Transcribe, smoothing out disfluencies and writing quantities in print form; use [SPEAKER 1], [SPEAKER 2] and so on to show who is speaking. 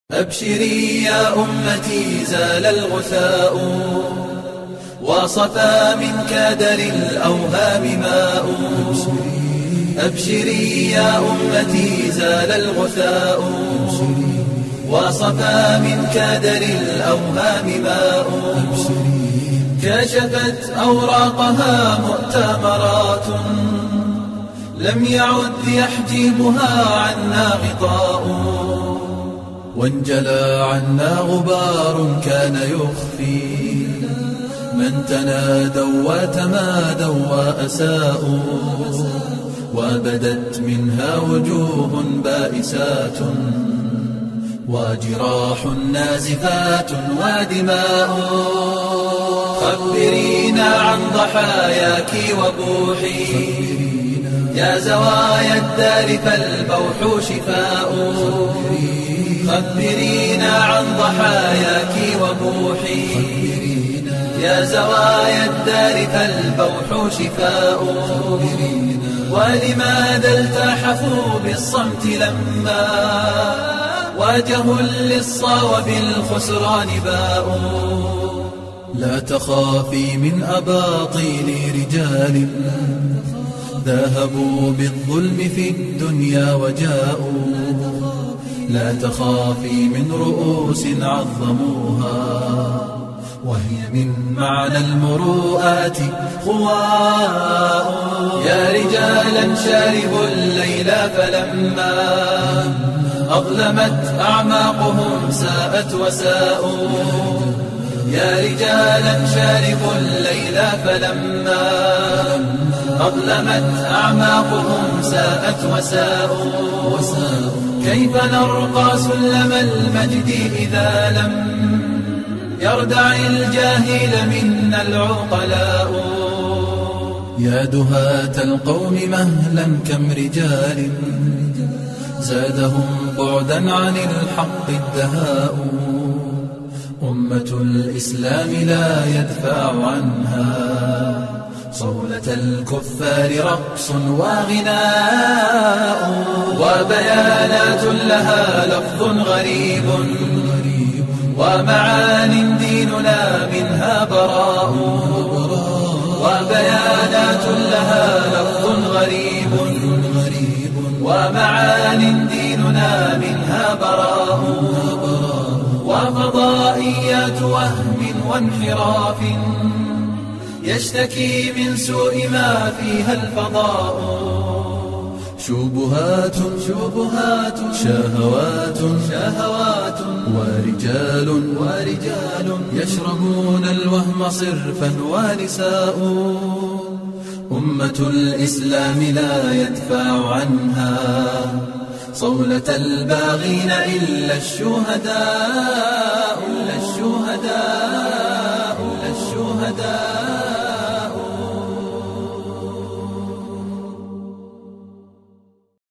[SPEAKER 1] أبشري يا أمتي زال الغثاء وصفى من كادر الأوهام ماء. أبشري يا أمتي زال الغثاء وصفى من كادر الأوهام ماء. كشفت أوراقها مؤتمرات لم يعد يحجبها عنا غطاء. وانجلى عنا غبار كان يخفي من تنادوا وتمادوا وأساءوا. وبدت منها وجوه بائسات وجراح نازفات ودماء. خبرينا عن ضحاياك وبوحي يا زوايا الدار فالبوح شفاء. خبرينا عن ضحاياك وبوحي يا زوايا الدار فالبوح شفاء. ولماذا التحفوا بالصمت لما واجهوا اللصا وبالخسران باء. لا تخافي من أباطيل رجال ذهبوا بالظلم في الدنيا وجاءوا. لا تخافي من رؤوس عظموها وهي من معنى المروءات خواء. يا رجالا شاربوا الليل فلما أظلمت أعماقهم ساءت وساءوا. يا رجالا شاربوا الليل فلما أظلمت أعماقهم ساءت وساءوا. كيف نرقى سلم المجد إذا لم يردع الجاهل منا العقلاء. يا دهاة القوم مهلا كم رجال زادهم بعدا عن الحق الدهاء. أمة الإسلام لا يدفع عنها صولة الكفار رقص وغناء. وبيانات لها لفظ غريب ومعان ديننا منها براء. وبيانات لها لفظ غريب ومعان ديننا منها براء. وفضائيات وهم وانحراف يشتكي من سوء ما فيها الفضاء. شبهات شهوات ورجال يشربون الوهم صرفا ونساء. أمة الإسلام لا يدفع عنها صولة الباغين إلا الشهداء.